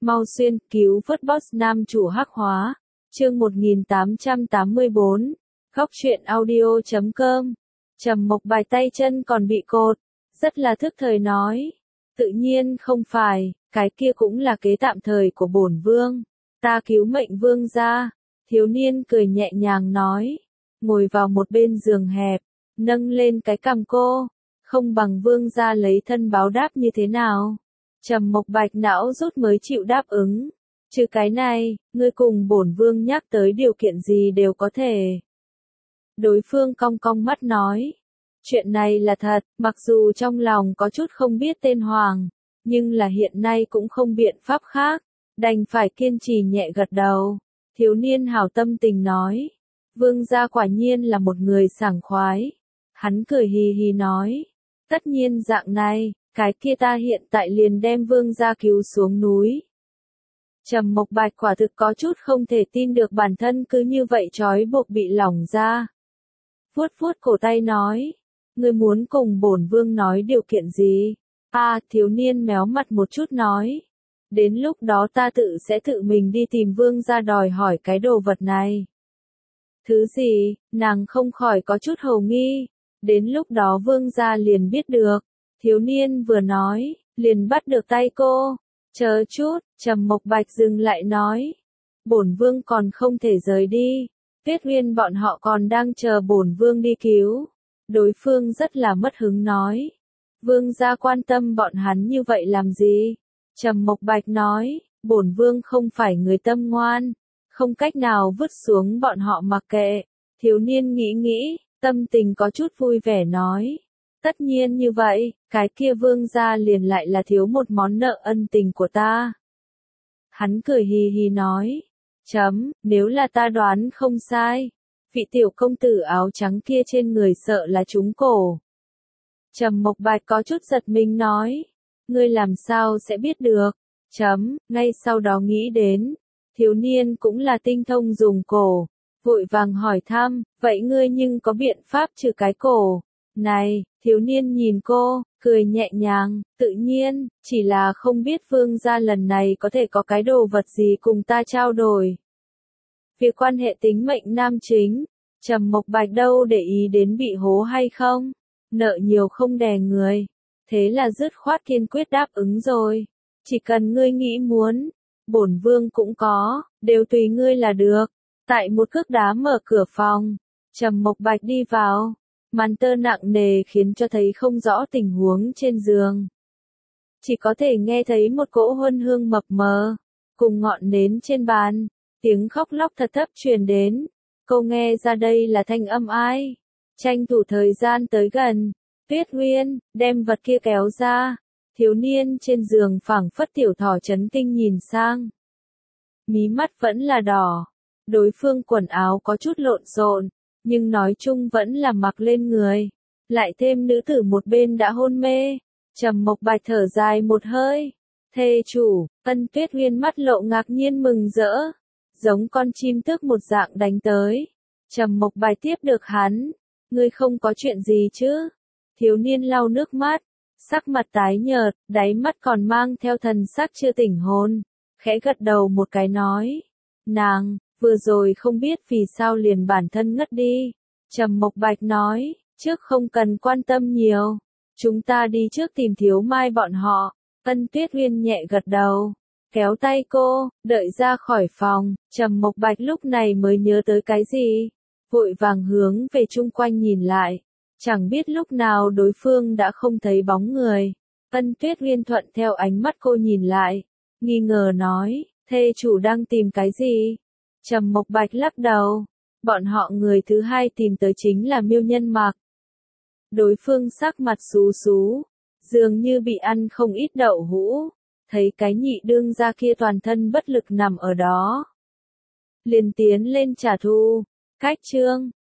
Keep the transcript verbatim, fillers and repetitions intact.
Mau xuyên, cứu vớt boss nam chủ hắc hóa. Chương một nghìn tám trăm tám mươi bốn. Góc truyện audio chấm com. Trầm Mộc Bạch tay chân còn bị cột, rất là thức thời nói. Tự nhiên không phải, cái kia cũng là kế tạm thời của bổn vương. Ta cứu mệnh vương gia. Thiếu niên cười nhẹ nhàng nói. Ngồi vào một bên giường hẹp, nâng lên cái cằm cô. Không bằng vương gia lấy thân báo đáp như thế nào? Trầm Mộc Bạch não rút mới chịu đáp ứng. Trừ cái này, ngươi cùng bổn vương nhắc tới điều kiện gì đều có thể. Đối phương cong cong mắt nói. Chuyện này là thật, mặc dù trong lòng có chút không biết tên hoàng, nhưng là hiện nay cũng không biện pháp khác, đành phải kiên trì nhẹ gật đầu. Thiếu niên hảo tâm tình nói. Vương gia quả nhiên là một người sảng khoái. Hắn cười hì hì nói. Tất nhiên dạng này, cái kia ta hiện tại liền đem vương gia cứu xuống núi. Trầm Mộc Bạch quả thực có chút không thể tin được bản thân cứ như vậy trói buộc bị lỏng ra. Vuốt vuốt cổ tay nói. Ngươi muốn cùng bổn vương nói điều kiện gì? À, thiếu niên méo mặt một chút nói. Đến lúc đó ta tự sẽ tự mình đi tìm vương gia đòi hỏi cái đồ vật này. Thứ gì? Nàng không khỏi có chút hồ nghi. Đến lúc đó vương gia liền biết được. Thiếu niên vừa nói, liền bắt được tay cô. Chờ chút, Trầm Mộc Bạch dừng lại nói. Bổn vương còn không thể rời đi. Tuyết Uyên bọn họ còn đang chờ bổn vương đi cứu. Đối phương rất là mất hứng nói. Vương gia quan tâm bọn hắn như vậy làm gì? Trầm Mộc Bạch nói, bổn vương không phải người tâm ngoan, không cách nào vứt xuống bọn họ mặc kệ. Thiếu niên nghĩ nghĩ, tâm tình có chút vui vẻ nói. Tất nhiên như vậy, cái kia vương gia liền lại là thiếu một món nợ ân tình của ta. Hắn cười hì hì nói. Chấm, nếu là ta đoán không sai. Vị tiểu công tử áo trắng kia trên người sợ là trúng cổ. Trầm Mộc Bạch có chút giật mình nói. Ngươi làm sao sẽ biết được? Chấm, ngay sau đó nghĩ đến. Thiếu niên cũng là tinh thông dùng cổ. Vội vàng hỏi thăm, vậy ngươi nhưng có biện pháp trừ cái cổ? Này, thiếu niên nhìn cô, cười nhẹ nhàng, tự nhiên, chỉ là không biết vương gia lần này có thể có cái đồ vật gì cùng ta trao đổi. Việc quan hệ tính mệnh nam chính, Trầm Mộc Bạch đâu để ý đến bị hố hay không, nợ nhiều không đè người, thế là dứt khoát kiên quyết đáp ứng rồi. Chỉ cần ngươi nghĩ muốn, bổn vương cũng có, đều tùy ngươi là được. Tại một cước đá mở cửa phòng, Trầm Mộc Bạch đi vào, màn tơ nặng nề khiến cho thấy không rõ tình huống trên giường. Chỉ có thể nghe thấy một cỗ huân hương mập mờ, cùng ngọn nến trên bàn, tiếng khóc lóc thật thấp truyền đến. Cô nghe ra đây là thanh âm ai? Tranh thủ thời gian tới gần, Tuyết Uyên, đem vật kia kéo ra. Thiếu niên trên giường phảng phất tiểu thỏ chấn kinh nhìn sang. Mí mắt vẫn là đỏ. Đối phương quần áo có chút lộn xộn, nhưng nói chung vẫn là mặc lên người. Lại thêm nữ tử một bên đã hôn mê. Trầm Mộc Bạch thở dài một hơi. Thê chủ, Ân Tuyết Uyên mắt lộ ngạc nhiên mừng rỡ. Giống con chim tước một dạng đánh tới. Trầm Mộc Bạch tiếp được hắn. Ngươi không có chuyện gì chứ? Thiếu niên lau nước mắt. Sắc mặt tái nhợt, đáy mắt còn mang theo thần sắc chưa tỉnh hồn. Khẽ gật đầu một cái nói. Nàng, vừa rồi không biết vì sao liền bản thân ngất đi. Trầm Mộc Bạch nói, trước không cần quan tâm nhiều. Chúng ta đi trước tìm Thiếu Mai bọn họ. Ân Tuyết Uyên nhẹ gật đầu, kéo tay cô, đợi ra khỏi phòng. Trầm Mộc Bạch lúc này mới nhớ tới cái gì. Vội vàng hướng về chung quanh nhìn lại. Chẳng biết lúc nào đối phương đã không thấy bóng người. Ân Tuyết Uyên thuận theo ánh mắt cô nhìn lại. Nghi ngờ nói, thê chủ đang tìm cái gì? Trầm Mộc Bạch lắc đầu. Bọn họ người thứ hai tìm tới chính là Miêu Nhân Mặc. Đối phương sắc mặt xú xú, dường như bị ăn không ít đậu hũ. Thấy cái nhị đương gia kia toàn thân bất lực nằm ở đó. Liền tiến lên trả thù. Cách chương